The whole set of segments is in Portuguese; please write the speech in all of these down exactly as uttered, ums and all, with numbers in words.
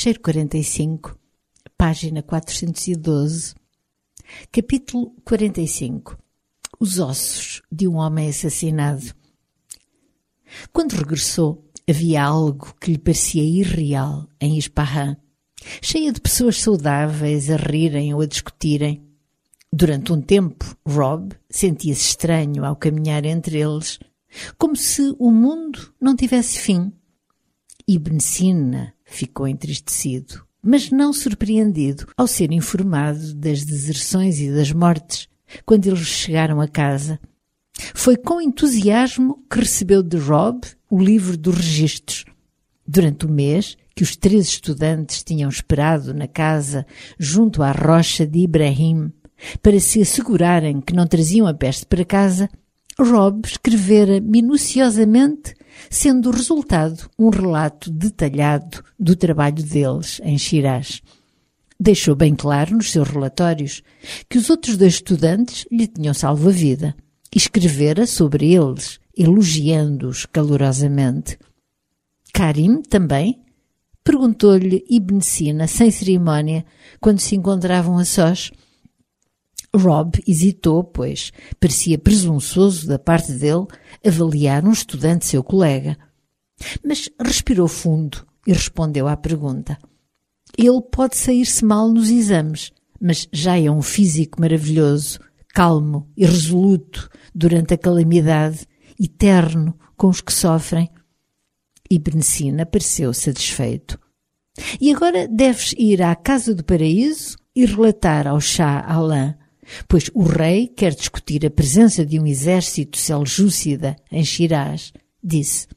Fecheiro quarenta e cinco, página quatrocentos e doze, capítulo quarenta e cinco. Os ossos de um homem assassinado. Quando regressou, havia algo que lhe parecia irreal em Ispahan, cheia de pessoas saudáveis a rirem ou a discutirem. Durante um tempo, Rob sentia-se estranho ao caminhar entre eles, como se o mundo não tivesse fim. Ibn Sina ficou entristecido, mas não surpreendido ao ser informado das deserções e das mortes quando eles chegaram a casa. Foi com entusiasmo que recebeu de Rob o livro dos registros. Durante o mês que os três estudantes tinham esperado na casa junto à rocha de Ibrahim para se assegurarem que não traziam a peste para casa, Rob escrevera minuciosamente, sendo o resultado um relato detalhado do trabalho deles em Shiraz. Deixou bem claro nos seus relatórios que os outros dois estudantes lhe tinham salvo a vida e escrevera sobre eles, elogiando-os calorosamente. Karim também perguntou-lhe Ibn Sina sem cerimónia quando se encontravam a sós. Rob hesitou, pois parecia presunçoso da parte dele avaliar um estudante seu colega. Mas respirou fundo e respondeu à pergunta. Ele pode sair-se mal nos exames, mas já é um físico maravilhoso, calmo e resoluto durante a calamidade e terno com os que sofrem. Ibn Sina pareceu satisfeito. E agora deves ir à Casa do Paraíso e relatar ao Shah Alan, pois o rei quer discutir a presença de um exército seljúcida em Shiraz, disse.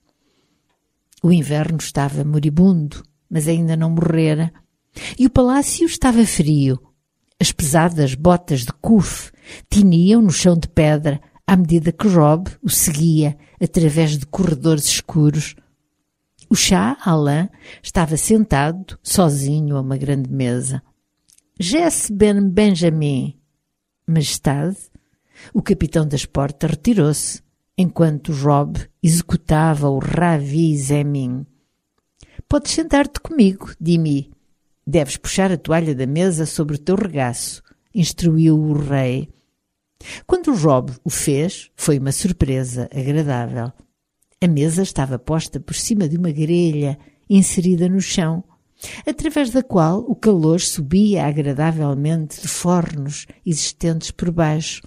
O inverno estava moribundo, mas ainda não morrera, e o palácio estava frio. As pesadas botas de Kuf tiniam no chão de pedra à medida que Rob o seguia através de corredores escuros. O Shah Alan estava sentado, sozinho a uma grande mesa. Jesse Ben Benjamin, Majestade, o capitão das portas retirou-se, enquanto Rob executava o Ravi Zemin. Podes sentar-te comigo, Dimi. Deves puxar a toalha da mesa sobre o teu regaço, instruiu o rei. Quando Rob o fez, foi uma surpresa agradável. A mesa estava posta por cima de uma grelha inserida no chão, através da qual o calor subia agradavelmente de fornos existentes por baixo.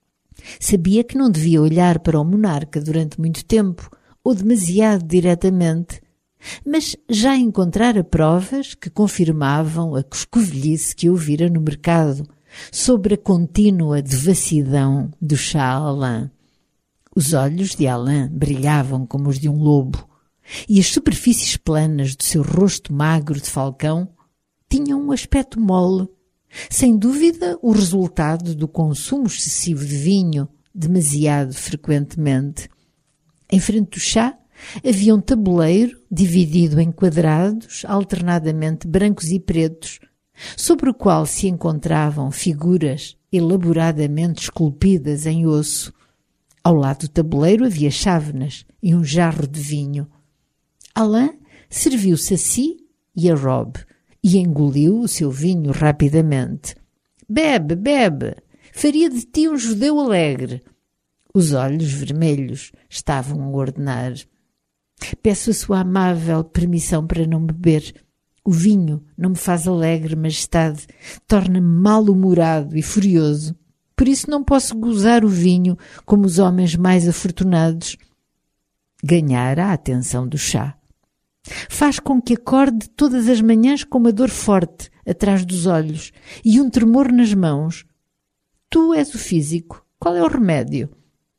Sabia que não devia olhar para o monarca durante muito tempo, ou demasiado diretamente, mas já encontrara provas que confirmavam a coscovilhice que ouvira no mercado sobre a contínua devassidão do Shah Alan. Os olhos de Alan brilhavam como os de um lobo, e as superfícies planas do seu rosto magro de falcão tinham um aspecto mole, sem dúvida o resultado do consumo excessivo de vinho demasiado frequentemente. Em frente do chá havia um tabuleiro dividido em quadrados alternadamente brancos e pretos, sobre o qual se encontravam figuras elaboradamente esculpidas em osso. Ao lado do tabuleiro havia chávenas e um jarro de vinho. Alan serviu-se a si e a Rob e engoliu o seu vinho rapidamente. Bebe, bebe! Faria de ti um judeu alegre. Os olhos vermelhos estavam a ordenar. Peço a sua amável permissão para não beber. O vinho não me faz alegre, majestade. Torna-me mal-humorado e furioso. Por isso não posso gozar o vinho como os homens mais afortunados. Ganhara a atenção do chá. Faz com que acorde todas as manhãs com uma dor forte atrás dos olhos e um tremor nas mãos. Tu és o físico. Qual é o remédio?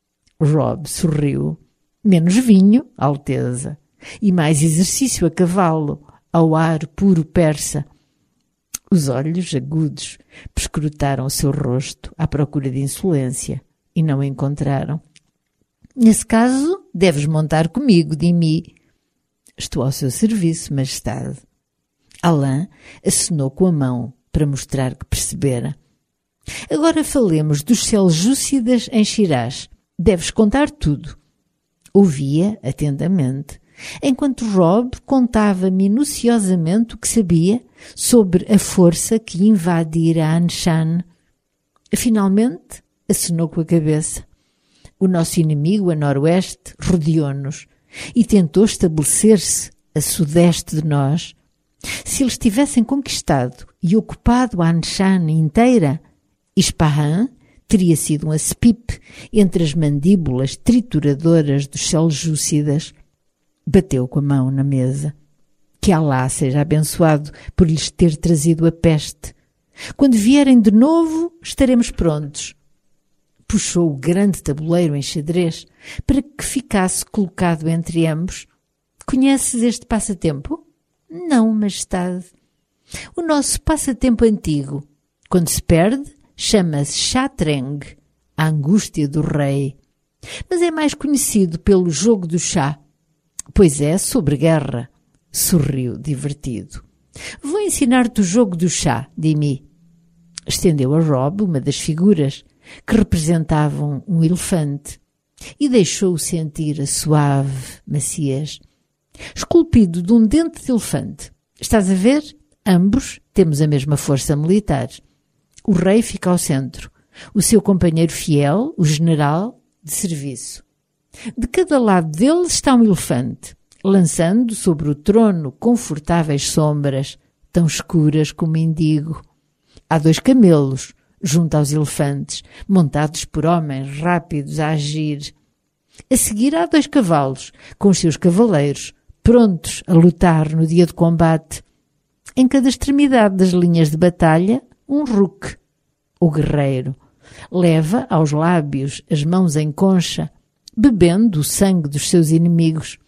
Rob sorriu. Menos vinho, Alteza, e mais exercício a cavalo, ao ar puro persa. Os olhos agudos perscrutaram o seu rosto à procura de insolência e não encontraram. Nesse caso, deves montar comigo, Dimi. Estou ao seu serviço, majestade. Alan acenou com a mão para mostrar que percebera. Agora falemos dos seljúcidas em Shiraz. Deves contar tudo. Ouvia atentamente, enquanto Rob contava minuciosamente o que sabia sobre a força que invadira Anshan. Finalmente, acenou com a cabeça. O nosso inimigo a noroeste rodeou-nos e tentou estabelecer-se a sudeste de nós. Se eles tivessem conquistado e ocupado a Anshan inteira, Ispahan teria sido um aspipe entre as mandíbulas trituradoras dos seljúcidas. Bateu com a mão na mesa. Que Alá seja abençoado por lhes ter trazido a peste. Quando vierem de novo, estaremos prontos. Puxou o grande tabuleiro em xadrez para que ficasse colocado entre ambos. Conheces este passatempo? Não, majestade. O nosso passatempo antigo, quando se perde, chama-se Shatreng, a angústia do rei. Mas é mais conhecido pelo jogo do chá, pois é sobre guerra. Sorriu divertido. Vou ensinar-te o jogo do chá, Dimi. Estendeu a Rob uma das figuras que representavam um elefante e deixou-o sentir a suave maciez. Esculpido de um dente de elefante. Estás a ver? Ambos temos a mesma força militar. O rei fica ao centro. O seu companheiro fiel, o general, de serviço. De cada lado dele está um elefante, lançando sobre o trono confortáveis sombras, tão escuras como indigo. Há dois camelos, junto aos elefantes, montados por homens rápidos a agir. A seguir há dois cavalos, com os seus cavaleiros, prontos a lutar no dia de combate. Em cada extremidade das linhas de batalha, um Ruk, o guerreiro, leva aos lábios as mãos em concha, bebendo o sangue dos seus inimigos.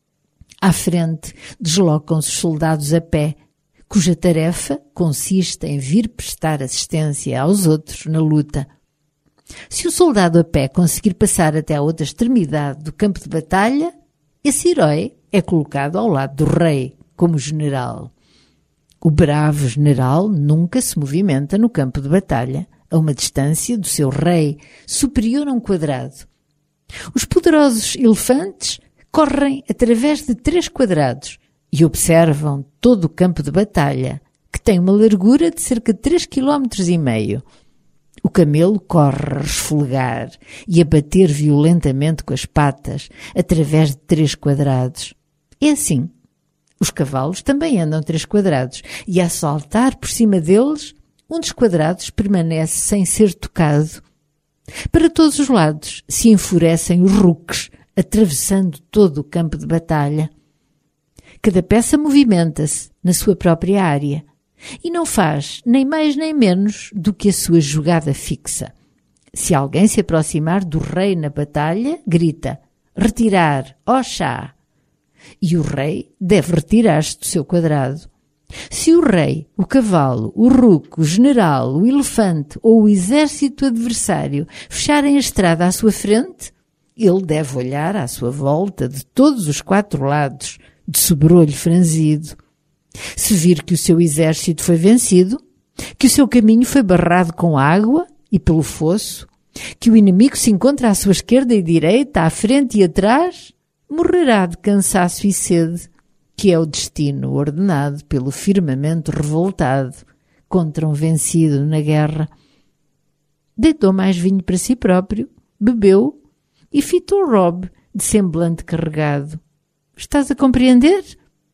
À frente deslocam-se os soldados a pé, cuja tarefa consiste em vir prestar assistência aos outros na luta. Se o soldado a pé conseguir passar até a outra extremidade do campo de batalha, esse herói é colocado ao lado do rei, como general. O bravo general nunca se movimenta no campo de batalha, a uma distância do seu rei, superior a um quadrado. Os poderosos elefantes correm através de três quadrados e observam todo o campo de batalha, que tem uma largura de cerca de três quilómetros e meio. O camelo corre a resfolgar e a bater violentamente com as patas através de três quadrados. É assim. Os cavalos também andam três quadrados e, a saltar por cima deles, um dos quadrados permanece sem ser tocado. Para todos os lados se enfurecem os ruques, atravessando todo o campo de batalha. Cada peça movimenta-se na sua própria área e não faz nem mais nem menos do que a sua jogada fixa. Se alguém se aproximar do rei na batalha, grita: retirar, ó chá! E o rei deve retirar-se do seu quadrado. Se o rei, o cavalo, o ruque, o general, o elefante ou o exército adversário fecharem a estrada à sua frente, ele deve olhar à sua volta de todos os quatro lados, de sobrolho franzido. Se vir que o seu exército foi vencido, que o seu caminho foi barrado com água e pelo fosso, que o inimigo se encontra à sua esquerda e direita, à frente e atrás, morrerá de cansaço e sede, que é o destino ordenado pelo firmamento revoltado contra um vencido na guerra. Deitou mais vinho para si próprio, bebeu e fitou Rob de semblante carregado. Estás a compreender?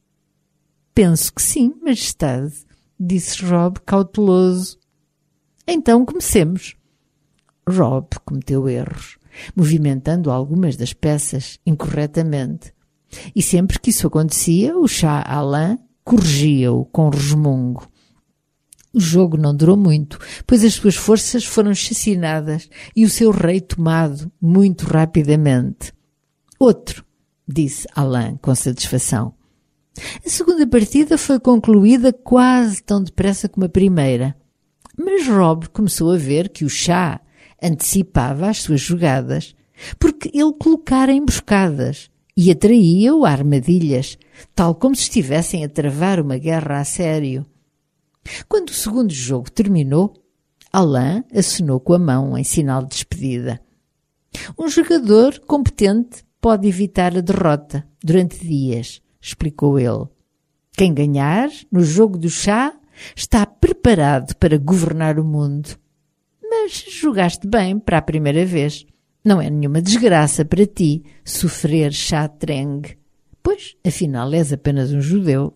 Penso que sim, majestade, disse Rob cauteloso. Então comecemos. Rob cometeu erros, movimentando algumas das peças incorretamente. E sempre que isso acontecia, o Shah Alam corrigia-o com resmungo. O jogo não durou muito, pois as suas forças foram chacinadas e o seu rei tomado muito rapidamente. Outro, disse Alam com satisfação. A segunda partida foi concluída quase tão depressa como a primeira, mas Rob começou a ver que o Shah antecipava as suas jogadas, porque ele colocara emboscadas e atraía-o a armadilhas, tal como se estivessem a travar uma guerra a sério. Quando o segundo jogo terminou, Alam acenou com a mão em sinal de despedida. Um jogador competente pode evitar a derrota durante dias, explicou ele. Quem ganhar no jogo do chá está preparado para governar o mundo. Mas jogaste bem para a primeira vez. Não é nenhuma desgraça para ti sofrer chá-trengue, pois, afinal, és apenas um judeu.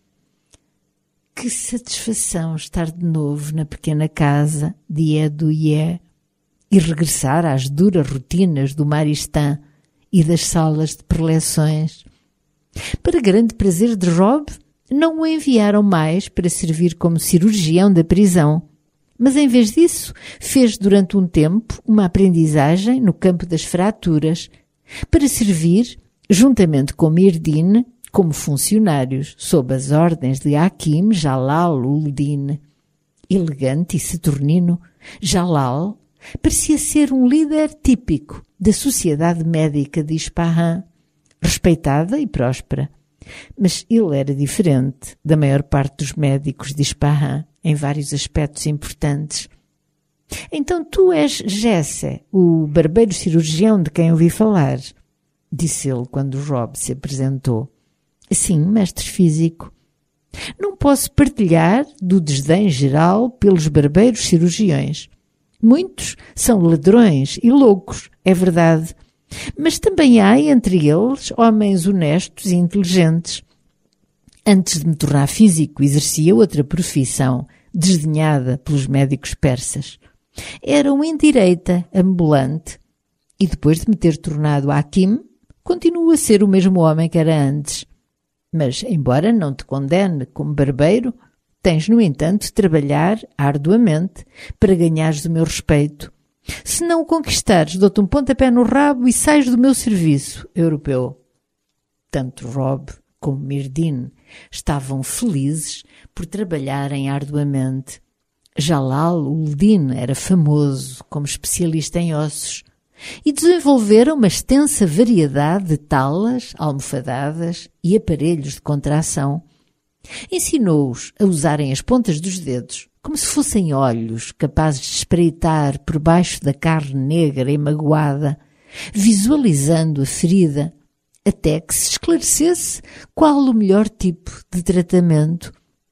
Que satisfação estar de novo na pequena casa de Edouié e regressar às duras rotinas do Maristã e das salas de preleções. Para grande prazer de Rob, não o enviaram mais para servir como cirurgião da prisão, mas em vez disso fez durante um tempo uma aprendizagem no campo das fraturas para servir, juntamente com Mirdine, como funcionários sob as ordens de Hakim Jalal-ul-Din. Elegante e saturnino, Jalal parecia ser um líder típico da sociedade médica de Ispahan, respeitada e próspera. Mas ele era diferente da maior parte dos médicos de Ispahan em vários aspectos importantes. Então tu és Jesse, o barbeiro cirurgião de quem ouvi falar, disse ele quando Rob se apresentou. Sim, mestre físico. Não posso partilhar do desdém geral pelos barbeiros cirurgiões. Muitos são ladrões e loucos, é verdade. Mas também há entre eles homens honestos e inteligentes. Antes de me tornar físico, exercia outra profissão, desdenhada pelos médicos persas. Era um endireita ambulante. E depois de me ter tornado Hakim, continuo a ser o mesmo homem que era antes. Mas, embora não te condene como barbeiro, tens, no entanto, de trabalhar arduamente para ganhares o meu respeito. Se não o conquistares, dou-te um pontapé no rabo e sais do meu serviço, europeu. Tanto Rob como Mirdine estavam felizes por trabalharem arduamente. Jalal-ul-Din era famoso como especialista em ossos e desenvolveram uma extensa variedade de talas, almofadadas e aparelhos de contração. Ensinou-os a usarem as pontas dos dedos como se fossem olhos capazes de espreitar por baixo da carne negra e magoada, visualizando a ferida, até que se esclarecesse qual o melhor tipo de tratamento.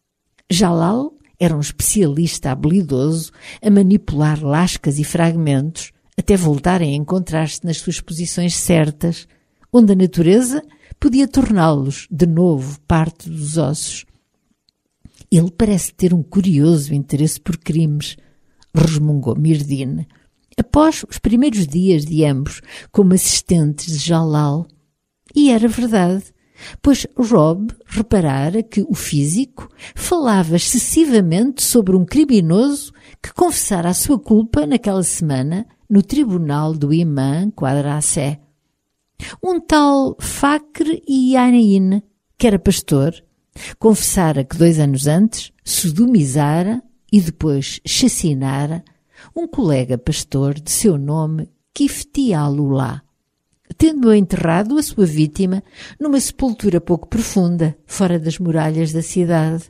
Jalal era um especialista habilidoso a manipular lascas e fragmentos até voltarem a encontrar-se nas suas posições certas, onde a natureza podia torná-los de novo parte dos ossos. Ele parece ter um curioso interesse por crimes, resmungou Mirdine, após os primeiros dias de ambos como assistentes de Jalal. E era verdade, pois Rob reparara que o físico falava excessivamente sobre um criminoso que confessara a sua culpa naquela semana no tribunal do imã Quadracé. Um tal Fakr Yain, que era pastor, confessara que dois anos antes sodomizara e depois chacinara um colega pastor de seu nome Kifti Alullah, tendo enterrado a sua vítima numa sepultura pouco profunda, fora das muralhas da cidade.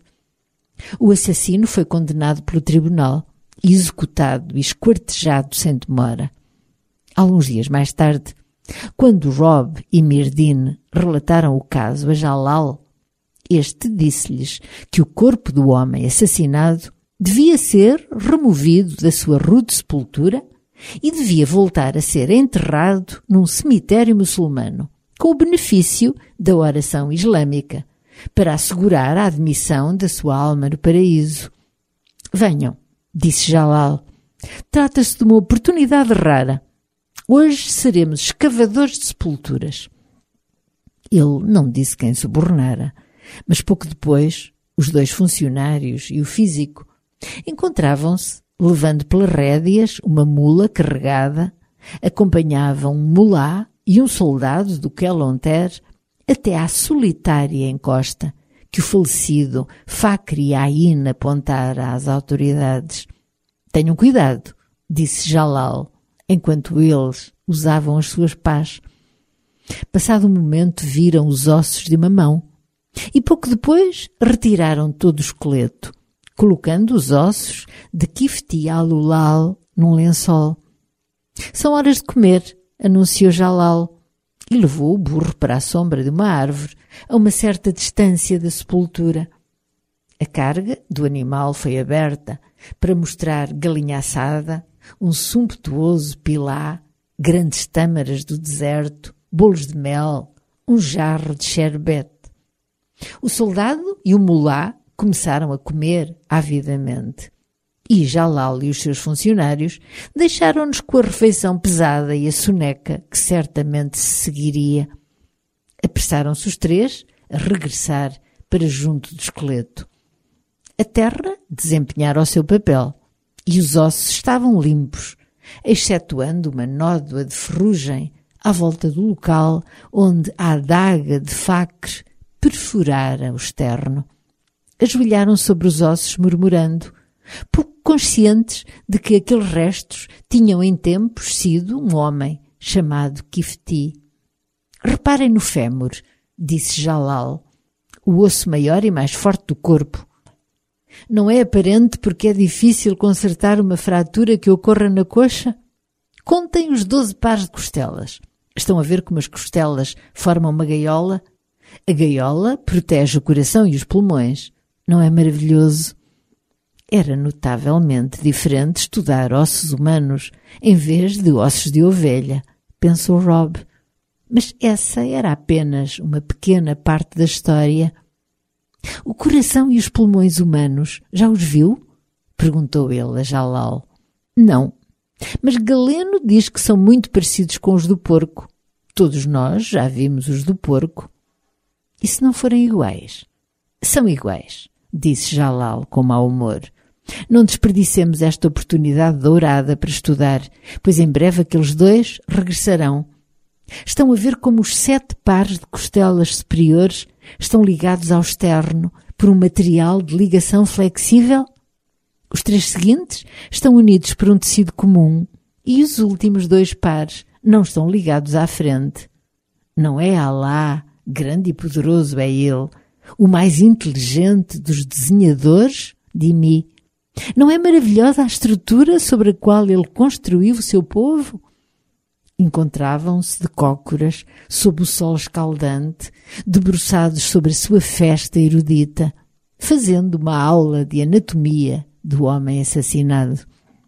O assassino foi condenado pelo tribunal, executado e esquartejado sem demora. Alguns dias mais tarde, quando Rob e Mirdine relataram o caso a Jalal, este disse-lhes que o corpo do homem assassinado devia ser removido da sua rude sepultura e devia voltar a ser enterrado num cemitério muçulmano, com o benefício da oração islâmica, para assegurar a admissão da sua alma no paraíso. Venham, disse Jalal. Trata-se de uma oportunidade rara. Hoje seremos escavadores de sepulturas. Ele não disse quem subornara, mas pouco depois os dois funcionários e o físico encontravam-se levando pelas rédeas uma mula carregada, acompanhavam um mulá e um soldado do Quelonter até à solitária encosta que o falecido Fakr Ain apontara às autoridades. Tenham cuidado, disse Jalal, enquanto eles usavam as suas pás. Passado um momento viram os ossos de uma mão e pouco depois retiraram todo o esqueleto, colocando os ossos de Kifti Alullah num lençol. São horas de comer, anunciou Jalal, e levou o burro para a sombra de uma árvore, a uma certa distância da sepultura. A carga do animal foi aberta para mostrar galinha assada, um sumptuoso pilá, grandes tâmaras do deserto, bolos de mel, um jarro de sherbet. O soldado e o mulá começaram a comer avidamente. E Jalal e os seus funcionários deixaram-nos com a refeição pesada e a soneca que certamente se seguiria. Apressaram-se os três a regressar para junto do esqueleto. A terra desempenhara o seu papel e os ossos estavam limpos, excetuando uma nódoa de ferrugem à volta do local onde a adaga de Facre perfurara o externo. Ajoelharam sobre os ossos murmurando, pouco conscientes de que aqueles restos tinham em tempos sido um homem chamado Kifti. Reparem no fémur, disse Jalal, o osso maior e mais forte do corpo. Não é aparente porque é difícil consertar uma fratura que ocorra na coxa? Contem os doze pares de costelas. Estão a ver como as costelas formam uma gaiola? A gaiola protege o coração e os pulmões. Não é maravilhoso? Era notavelmente diferente estudar ossos humanos em vez de ossos de ovelha, pensou Rob. Mas essa era apenas uma pequena parte da história. O coração e os pulmões humanos, já os viu? Perguntou ele a Jalal. Não, mas Galeno diz que são muito parecidos com os do porco. Todos nós já vimos os do porco. E se não forem iguais? São iguais, disse Jalal com mau humor. Não desperdicemos esta oportunidade dourada para estudar, pois em breve aqueles dois regressarão. Estão a ver como os sete pares de costelas superiores estão ligados ao externo por um material de ligação flexível? Os três seguintes estão unidos por um tecido comum e os últimos dois pares não estão ligados à frente. Não é Alá, grande e poderoso é ele, o mais inteligente dos desenhadores de mim. Não é maravilhosa a estrutura sobre a qual ele construiu o seu povo? Encontravam-se de cócoras sob o sol escaldante, debruçados sobre a sua festa erudita, fazendo uma aula de anatomia do homem assassinado.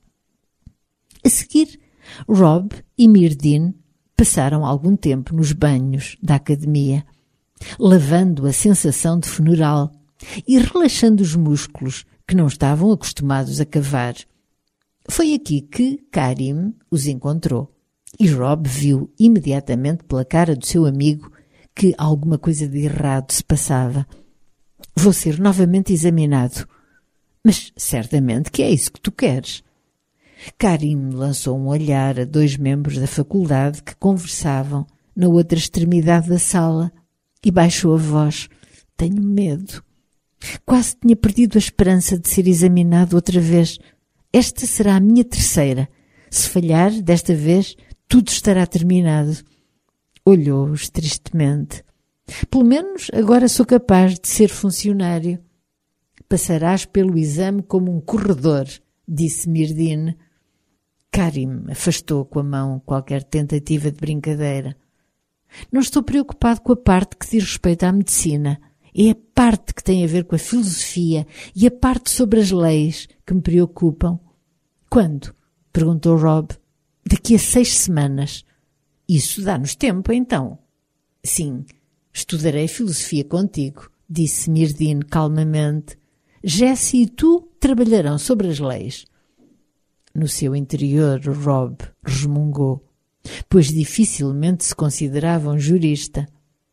A seguir, Rob e Myrdhin passaram algum tempo nos banhos da academia, lavando a sensação de funeral e relaxando os músculos que não estavam acostumados a cavar. Foi aqui que Karim os encontrou. E Rob viu imediatamente pela cara do seu amigo que alguma coisa de errado se passava. Vou ser novamente examinado. Mas certamente que é isso que tu queres. Karim lançou um olhar a dois membros da faculdade que conversavam na outra extremidade da sala e baixou a voz. Tenho medo. Quase tinha perdido a esperança de ser examinado outra vez. Esta será a minha terceira. Se falhar, desta vez, tudo estará terminado. Olhou-os tristemente. Pelo menos agora sou capaz de ser funcionário. Passarás pelo exame como um corredor, disse Myrdhin. Karim afastou com a mão qualquer tentativa de brincadeira. Não estou preocupado com a parte que diz respeito à medicina. É a parte que tem a ver com a filosofia e a parte sobre as leis que me preocupam. Quando? Perguntou Rob. Daqui a seis semanas. Isso dá-nos tempo, então. Sim, estudarei filosofia contigo, disse Myrdhin calmamente. Jessie e tu trabalharão sobre as leis. No seu interior, Rob resmungou, pois dificilmente se considerava um jurista.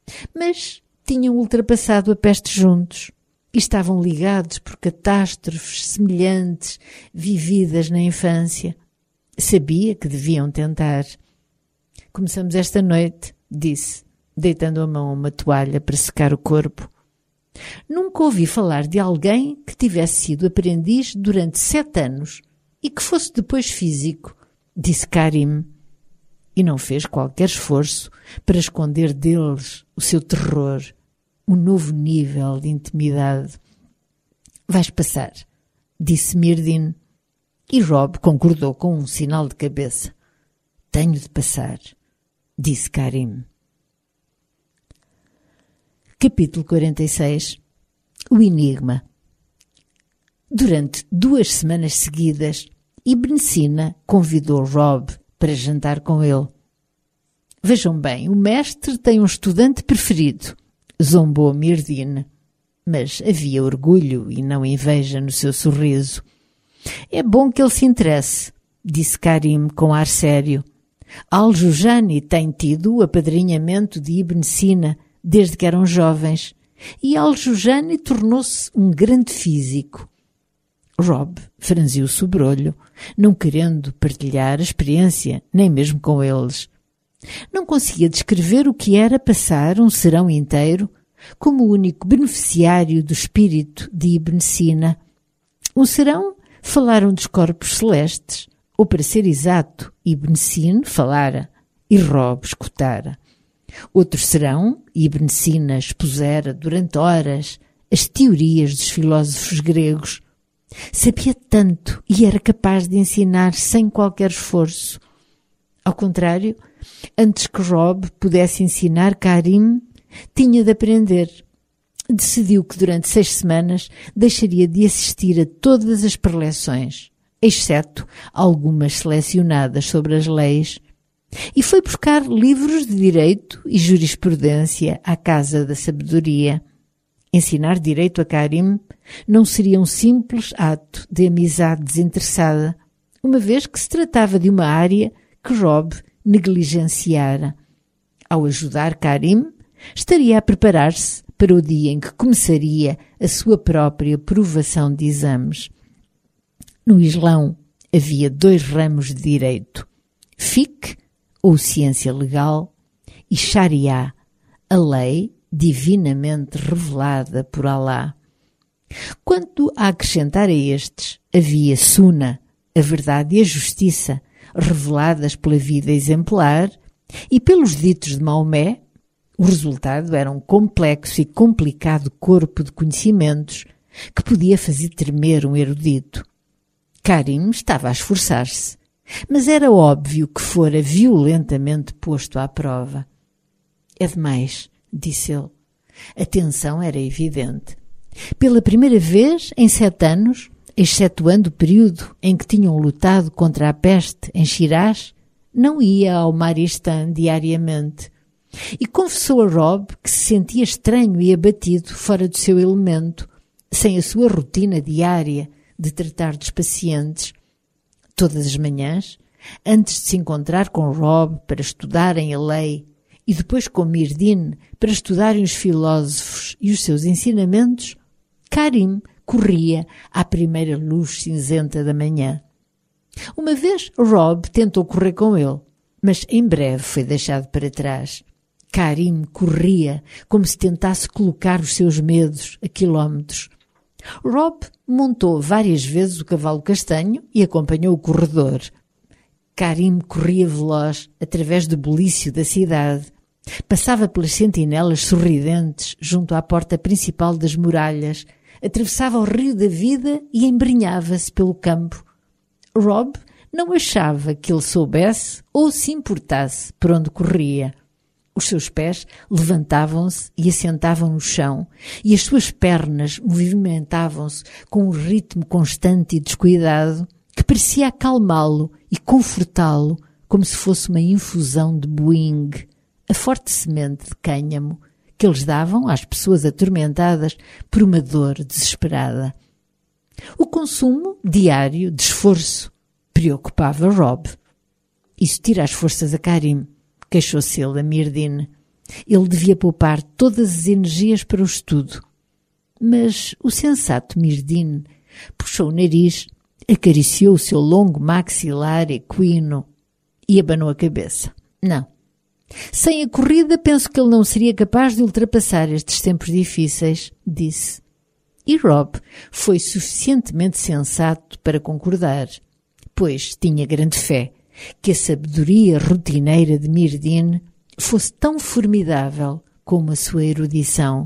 Mas tinham ultrapassado a peste juntos e estavam ligados por catástrofes semelhantes vividas na infância. Sabia que deviam tentar. Começamos esta noite, disse, deitando a mão a uma toalha para secar o corpo. Nunca ouvi falar de alguém que tivesse sido aprendiz durante sete anos e que fosse depois físico, disse Karim, e não fez qualquer esforço para esconder deles o seu terror, um novo nível de intimidade. Vais passar, disse Myrdhin. E Rob concordou com um sinal de cabeça. Tenho de passar, disse Karim. Capítulo quarenta e seis. O enigma. Durante duas semanas seguidas, Ibn Sina convidou Rob para jantar com ele. Vejam bem, o mestre tem um estudante preferido, zombou Mirdin, mas havia orgulho e não inveja no seu sorriso. É bom que ele se interesse, disse Karim com ar sério. Al-Jujani tem tido o apadrinhamento de Ibn Sina desde que eram jovens, e Al-Jujani tornou-se um grande físico. Rob franziu o sobrolho, não querendo partilhar a experiência, nem mesmo com eles. Não conseguia descrever o que era passar um serão inteiro como o único beneficiário do espírito de Ibn Sina. Um serão falaram dos corpos celestes, ou para ser exato, Ibn Sina falara e Rob escutara. Outro serão, Ibn Sina expusera durante horas as teorias dos filósofos gregos. Sabia tanto e era capaz de ensinar sem qualquer esforço. Ao contrário, antes que Rob pudesse ensinar Karim, tinha de aprender. Decidiu que durante seis semanas deixaria de assistir a todas as preleções, exceto algumas selecionadas sobre as leis, e foi buscar livros de direito e jurisprudência à Casa da Sabedoria. Ensinar direito a Karim não seria um simples ato de amizade desinteressada, uma vez que se tratava de uma área que Rob negligenciara. Ao ajudar Karim, estaria a preparar-se para o dia em que começaria a sua própria provação de exames. No Islão havia dois ramos de direito, fiqh, ou ciência legal, e Sharia, a lei divinamente revelada por Alá. Quanto a acrescentar a estes, havia Sunna, a verdade e a justiça, reveladas pela vida exemplar e pelos ditos de Maomé. O resultado era um complexo e complicado corpo de conhecimentos que podia fazer tremer um erudito. Karim estava a esforçar-se, mas era óbvio que fora violentamente posto à prova. É demais, disse ele. A tensão era evidente. Pela primeira vez em sete anos, excetuando o período em que tinham lutado contra a peste em Shiraz, não ia ao Maristan diariamente. E confessou a Rob que se sentia estranho e abatido fora do seu elemento, sem a sua rotina diária de tratar dos pacientes. Todas as manhãs, antes de se encontrar com Rob para estudarem a lei e depois com Mirdin para estudarem os filósofos e os seus ensinamentos, Karim corria à primeira luz cinzenta da manhã. Uma vez Rob tentou correr com ele, mas em breve foi deixado para trás. Karim corria como se tentasse colocar os seus medos a quilómetros. Rob montou várias vezes o cavalo castanho e acompanhou o corredor. Karim corria veloz através do bulício da cidade. Passava pelas sentinelas sorridentes junto à porta principal das muralhas, atravessava o rio da vida e embrenhava-se pelo campo. Rob não achava que ele soubesse ou se importasse por onde corria. Os seus pés levantavam-se e assentavam no chão, e as suas pernas movimentavam-se com um ritmo constante e descuidado que parecia acalmá-lo e confortá-lo como se fosse uma infusão de boing, a forte semente de cânhamo que eles davam às pessoas atormentadas por uma dor desesperada. O consumo diário de esforço preocupava Rob. Isso tira as forças a Karim, queixou-se ele a Mirdin. Ele devia poupar todas as energias para o estudo. Mas o sensato Mirdin puxou o nariz, acariciou o seu longo maxilar equino e abanou a cabeça. Não. Sem a corrida, penso que ele não seria capaz de ultrapassar estes tempos difíceis, disse. E Rob foi suficientemente sensato para concordar, pois tinha grande fé que a sabedoria rotineira de Mirdin fosse tão formidável como a sua erudição.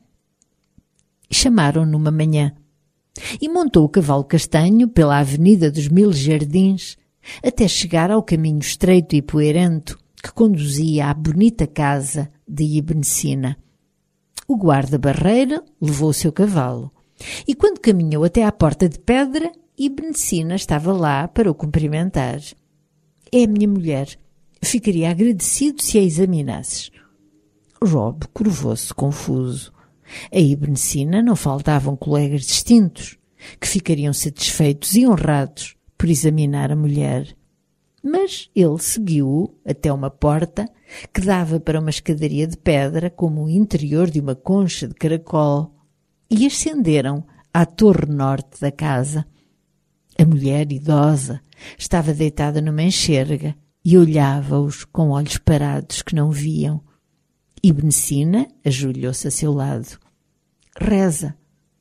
Chamaram-no uma manhã e montou o cavalo castanho pela Avenida dos Mil Jardins até chegar ao caminho estreito e poeirento que conduzia à bonita casa de Ibn Sina. O guarda-barreira levou o seu cavalo, e quando caminhou até à porta de pedra, Ibn Sina estava lá para o cumprimentar. É a minha mulher. Ficaria agradecido se a examinasses. Rob curvou-se confuso. A Ibn Sina não faltavam colegas distintos, que ficariam satisfeitos e honrados por examinar a mulher. Mas ele seguiu-o até uma porta que dava para uma escadaria de pedra como o interior de uma concha de caracol e ascenderam à torre norte da casa. A mulher idosa estava deitada numa enxerga e olhava-os com olhos parados que não viam. Ibn Sina ajoelhou-se a seu lado. Reza.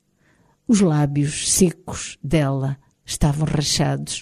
Os lábios secos dela estavam rachados.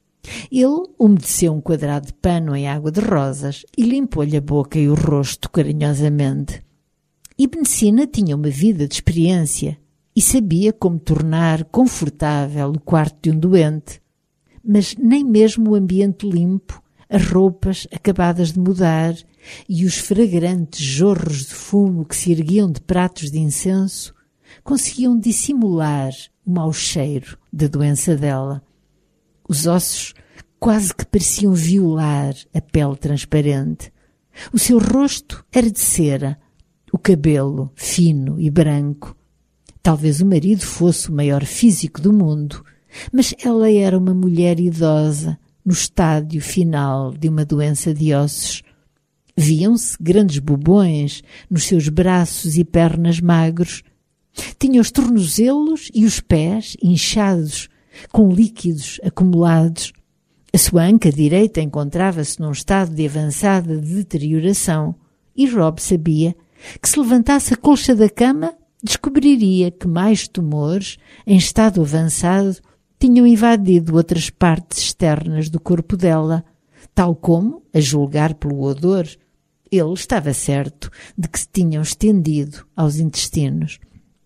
Ele umedeceu um quadrado de pano em água de rosas e limpou-lhe a boca e o rosto carinhosamente. Ibn Sina tinha uma vida de experiência e sabia como tornar confortável o quarto de um doente, mas nem mesmo o ambiente limpo, as roupas acabadas de mudar e os fragrantes jorros de fumo que se erguiam de pratos de incenso conseguiam dissimular o mau cheiro da doença dela. Os ossos quase que pareciam violar a pele transparente. O seu rosto era de cera, o cabelo fino e branco. Talvez o marido fosse o maior físico do mundo, mas ela era uma mulher idosa, no estádio final de uma doença de ossos. Viam-se grandes bubões nos seus braços e pernas magros. Tinha os tornozelos e os pés inchados, com líquidos acumulados. A sua anca direita encontrava-se num estado de avançada deterioração e Rob sabia que se levantasse a colcha da cama descobriria que mais tumores em estado avançado tinham invadido outras partes externas do corpo dela, tal como, a julgar pelo odor, ele estava certo de que se tinham estendido aos intestinos.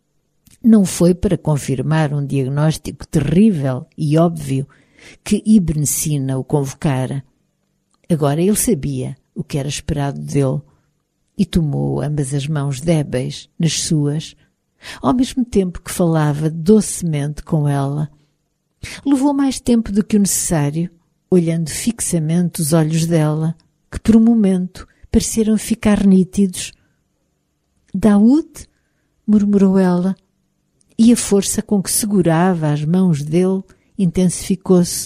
Não foi para confirmar um diagnóstico terrível e óbvio que Ibn Sina o convocara. Agora ele sabia o que era esperado dele e tomou ambas as mãos débeis nas suas, ao mesmo tempo que falava docemente com ela. Levou mais tempo do que o necessário, olhando fixamente os olhos dela, que por um momento pareceram ficar nítidos. Daoud, murmurou ela, e a força com que segurava as mãos dele intensificou-se.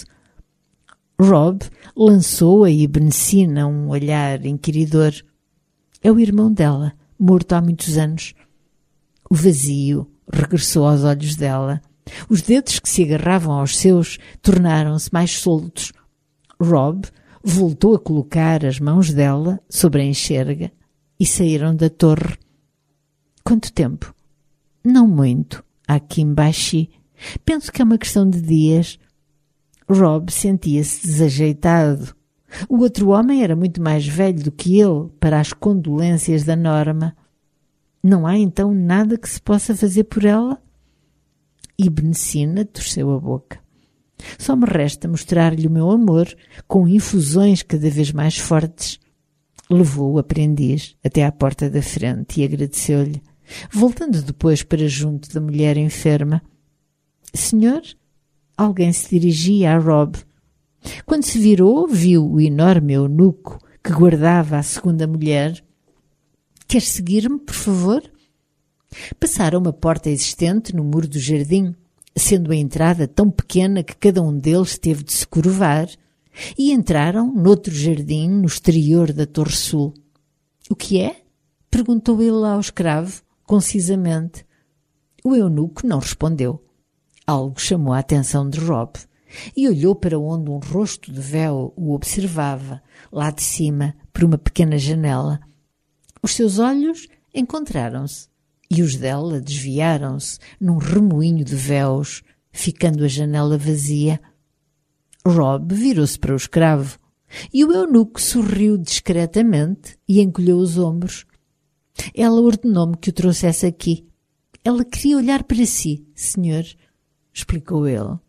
Rob lançou a Ibn Sina um olhar inquiridor. É o irmão dela, morto há muitos anos. O vazio regressou aos olhos dela. Os dedos que se agarravam aos seus tornaram-se mais soltos. Rob voltou a colocar as mãos dela sobre a enxerga e saíram da torre. Quanto tempo? Não muito, Hakim Bashi. Penso que é uma questão de dias. Rob sentia-se desajeitado. O outro homem era muito mais velho do que ele para as condolências da Norma. Não há então nada que se possa fazer por ela? Ibn Sina torceu a boca. Só me resta mostrar-lhe o meu amor com infusões cada vez mais fortes. Levou o aprendiz até à porta da frente e agradeceu-lhe, voltando depois para junto da mulher enferma. Senhor? Alguém se dirigia a Rob. Quando se virou, viu o enorme eunuco que guardava a segunda mulher. Quer seguir-me, por favor? Passaram uma porta existente no muro do jardim, sendo a entrada tão pequena que cada um deles teve de se curvar, e entraram noutro jardim no exterior da Torre Sul. O que é? Perguntou ele ao escravo, concisamente. O eunuco não respondeu. Algo chamou a atenção de Rob e olhou para onde um rosto de véu o observava, lá de cima, por uma pequena janela. Os seus olhos encontraram-se e os dela desviaram-se num remoinho de véus, ficando a janela vazia. Rob virou-se para o escravo e o eunuco sorriu discretamente e encolheu os ombros. Ela ordenou-me que o trouxesse aqui. Ela queria olhar para si, senhor, explicou ele.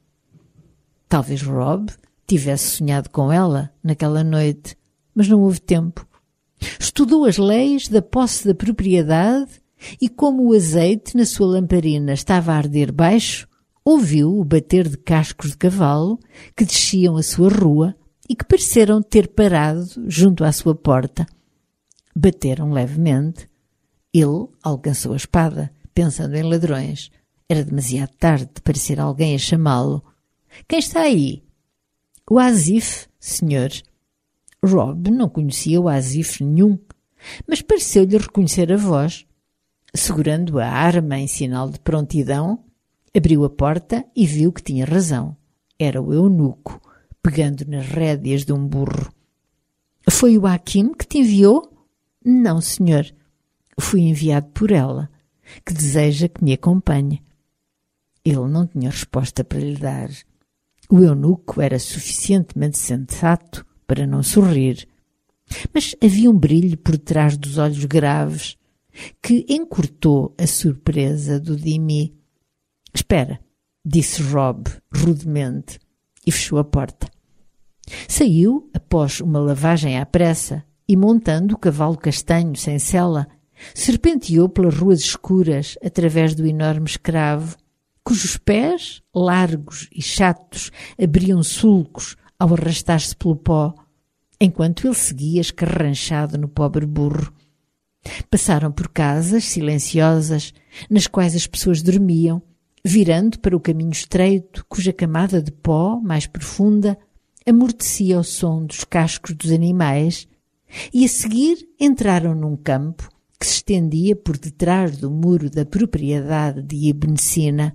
Talvez Rob tivesse sonhado com ela naquela noite, mas não houve tempo. Estudou as leis da posse da propriedade e como o azeite na sua lamparina estava a arder baixo, ouviu o bater de cascos de cavalo que desciam a sua rua e que pareceram ter parado junto à sua porta. Bateram levemente. Ele alcançou a espada, pensando em ladrões. Era demasiado tarde para ser alguém a chamá-lo. Quem está aí? O Asif, senhor. Rob não conhecia o Asif nenhum, mas pareceu-lhe reconhecer a voz. Segurando a arma em sinal de prontidão, abriu a porta e viu que tinha razão. Era o eunuco, pegando nas rédeas de um burro. Foi o Hakim que te enviou? Não, senhor. Fui enviado por ela, que deseja que me acompanhe. Ele não tinha resposta para lhe dar. O eunuco era suficientemente sensato para não sorrir. Mas havia um brilho por trás dos olhos graves que encurtou a surpresa do Dhimmi. Espera, disse Rob rudemente e fechou a porta. Saiu após uma lavagem à pressa e, montando o cavalo castanho sem sela, serpenteou pelas ruas escuras através do enorme escravo, cujos pés, largos e chatos, abriam sulcos ao arrastar-se pelo pó, enquanto ele seguia escarranchado no pobre burro. Passaram por casas silenciosas, nas quais as pessoas dormiam, virando para o caminho estreito, cuja camada de pó, mais profunda, amortecia o som dos cascos dos animais, e a seguir entraram num campo que se estendia por detrás do muro da propriedade de Ibn Sina.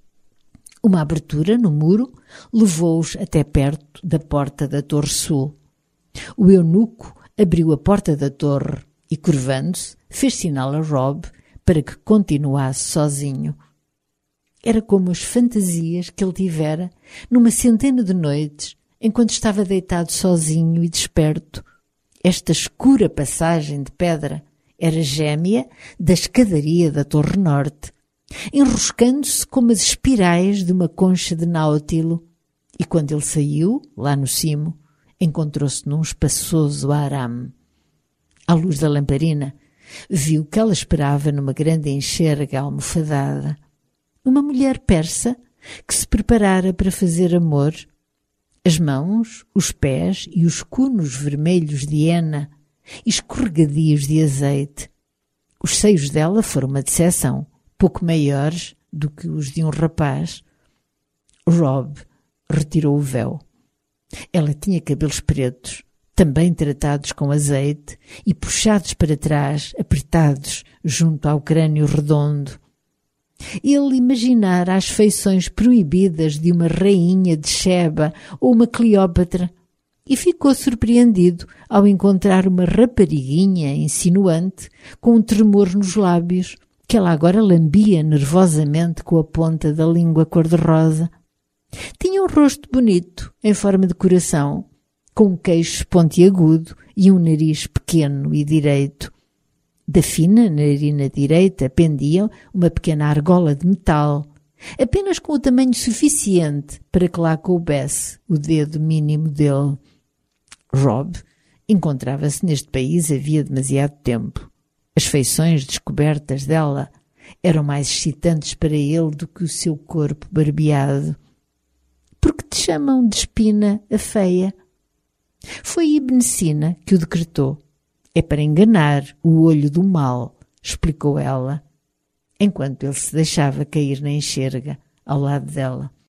Uma abertura no muro levou-os até perto da porta da Torre Sul. O eunuco abriu a porta da torre e, curvando-se, fez sinal a Rob para que continuasse sozinho. Era como as fantasias que ele tivera numa centena de noites, enquanto estava deitado sozinho e desperto. Esta escura passagem de pedra era gêmea da escadaria da Torre Norte, enroscando-se como as espirais de uma concha de náutilo, e quando ele saiu, lá no cimo, encontrou-se num espaçoso arame. À luz da lamparina, viu que ela esperava numa grande enxerga almofadada. Uma mulher persa que se preparara para fazer amor. As mãos, os pés e os cunos vermelhos de hena, escorregadios de azeite. Os seios dela foram uma decepção, pouco maiores do que os de um rapaz. Rob retirou o véu. Ela tinha cabelos pretos, também tratados com azeite e puxados para trás, apertados junto ao crânio redondo. Ele imaginara as feições proibidas de uma rainha de Sheba ou uma Cleópatra e ficou surpreendido ao encontrar uma rapariguinha insinuante com um tremor nos lábios que ela agora lambia nervosamente com a ponta da língua cor-de-rosa. Tinha um rosto bonito, em forma de coração, com um queixo pontiagudo e um nariz pequeno e direito. Da fina narina direita pendia uma pequena argola de metal, apenas com o tamanho suficiente para que lá coubesse o dedo mínimo dele. Rob encontrava-se neste país havia demasiado tempo. As feições descobertas dela eram mais excitantes para ele do que o seu corpo barbeado. Por que te chamam de espina a feia? Foi Ibn Sina que o decretou. É para enganar o olho do mal, explicou ela, enquanto ele se deixava cair na enxerga ao lado dela.